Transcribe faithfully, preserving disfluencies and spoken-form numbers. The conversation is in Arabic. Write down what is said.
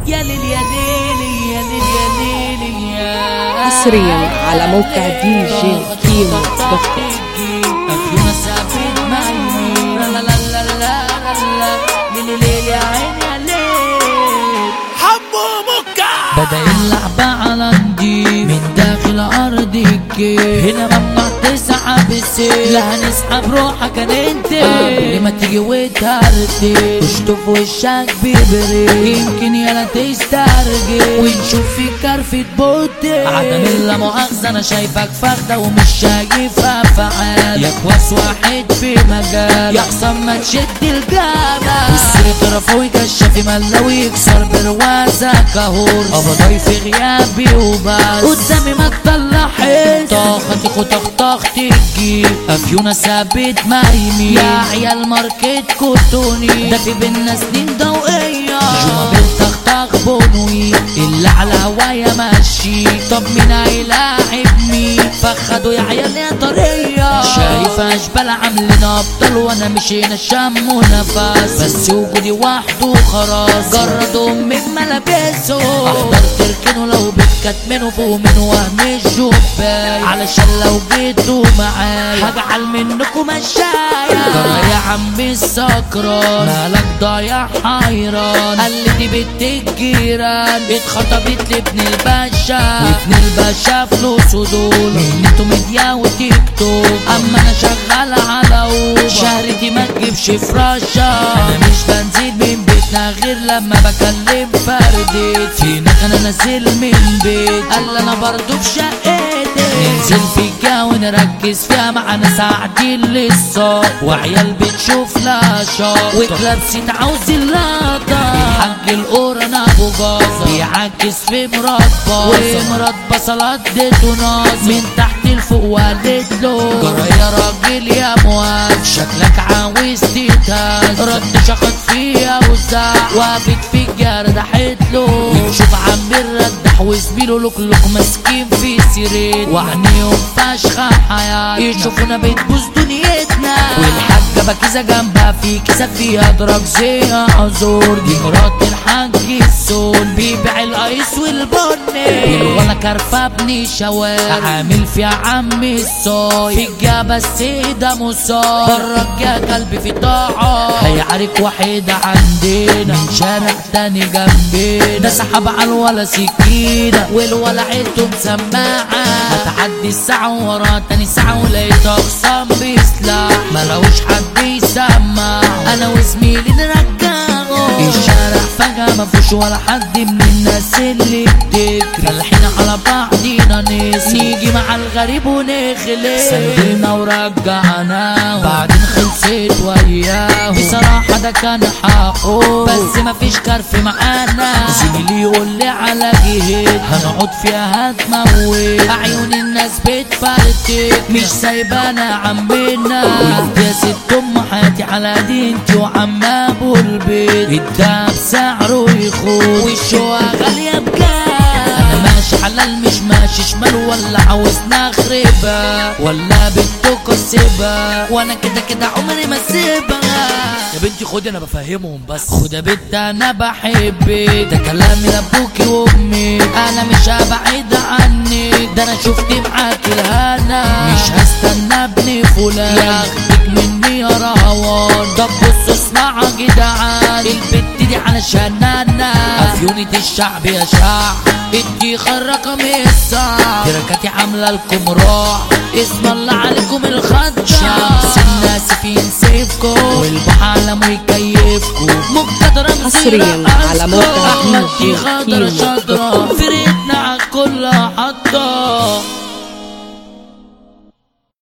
يا ليل يا ليل يا ليل يا ليل يا حصريا على موقع دي جي كيمو دوت كوم. أفيونا سافيت معي لا لا لا لا لا لا ليل ليل يا عيني يا ليل حمو مكة بدأ اللعبة على نضيف من داخل أرض الجيش. هنا ممنوع تسحب السيف، لا هنسحب روحك انت قبل ما تيجي وتهرتي تشطف وشك ببريق. يمكن يالا تسترجل ونشوف فيك كرفة بوتي. عدم اللا مؤاخذة أنا شايفك فخدة ومش شايفها فعال. يا كواس واحد في مجال يا خصام ما تشد الجبل. والسر طرفه كشافي ملاوي يكسر بروازك اهور. ابا ضيف غيابي وبس قدامي ما تطلع حس. طاختي وطخطخ تجي افيونا ثابت مريمي. يا عيال ماركت كوتوني ده في بينا سنين ضوئية. جوا بالطخطخ بونوي اللي على هوايا ماشي. طب مين هيلاعبني فخدوا يا عيال يا طرية. شايف اشبال عاملين ابطال وانا مشينا شم ونفس. بس وجودي وحده خلاص جردوا من ملابسه. احضر تركنوا لو بتكتمنوا فوق من وهم الجبال. علشان لو جيتوا معايا هجعل منكم مشايا. ترى يا عمي السكران مالك ضايع حيران. قال لي دي بنت الجيران اتخطبت لابن الباشا. وابن الباشا فلوسه دول منته ميديا وتيك توك. اما انا شغال على اوبر شهرتي ما تجيبش فراشة. انا مش بنزل من بيتنا غير لما بكلم فردي. فينك انا نازل من بيت قال انا برضو في شقتي. ننزل في الجو ونركز فيها معانا ساعتين للصبح. وعيال بتشوف لاشا وكلابسين عاوز اللقطة. الحاج القرن ابو جازة بيعكس في مربى. ومربى صلاة ديته ناظر من تحت لفوق وقالت له جرى يا راجل يا مواد شكلك عاوز تتهز. رد شخط فيها وزع وقفت في الجرد حتله. ونشوف عم الردح وزميله لوك ماسكين في سيرين. وعنيهم فشخة حياة يشوفونا بتبوظ دنيتنا. والحاجة بكيزة جنبها في كيسة فيها دراج زي عذور. دي مرات الحاج السون بيبيع الايس والبني. والولا كرفة ابن شوارع عامل فيها عمي الصاي. في الجابة السيدة مصاب برا الجا قلبي في طاعة. هيعرك وحيدة عندنا من شارع تاني جنبنا. ده سحب على الولا سكينة والولا عيلته مسماعة. هتعدي الساعة ورا تاني ساعة ولقيت اخصام بسلاح ملوش حد يسمع. انا وزميلي نرجعه الشارع فجأة مفوش ولا حد من الناس اللي بتجري. فالحين على بعضينا نس نيجي مع الغريب ونخلق. سندلنا ورجعنا بعدين خلصت وياه. بصراحة ده كان حقه بس مفيش كرف معانا. زميلي يقول لي على جهد هنقعد فيها هتموت. عيون الناس بتفرتك مش سايبانا عمنا. وانت يا ست ام حياتي على دينتي وعم ابو البيت. الدهب سعره يخوض والشقة غالية بجد. انا ماشي حلال مش ماشي شمال ولا عاوز نخربها ولا بنتك اسيبها. وانا كده كده عمري ما اسيبها. يا بنتي خدي انا بفهمهم بس. خد يا بنت انا بحبك ده كلامي لابوكي وامي. انا مش هبعد عنك ده انا شفت معاك الهنا. مش هستنى ابني فلان ياخدك مني يا رهوان. طب بصوا اسمعوا يا جدعان البت دي علشان انا افيونة الشعب يا شعب. ادي رقم الساعة تركاتي عاملة لكم راح. اسم الله عليكم الخدة شمس الناس فين سيفكم والبحالم ويكيفكم. مقتدرة حصريا على موقع دي جي كيمو دوت كوم. فرقتنا على كل حد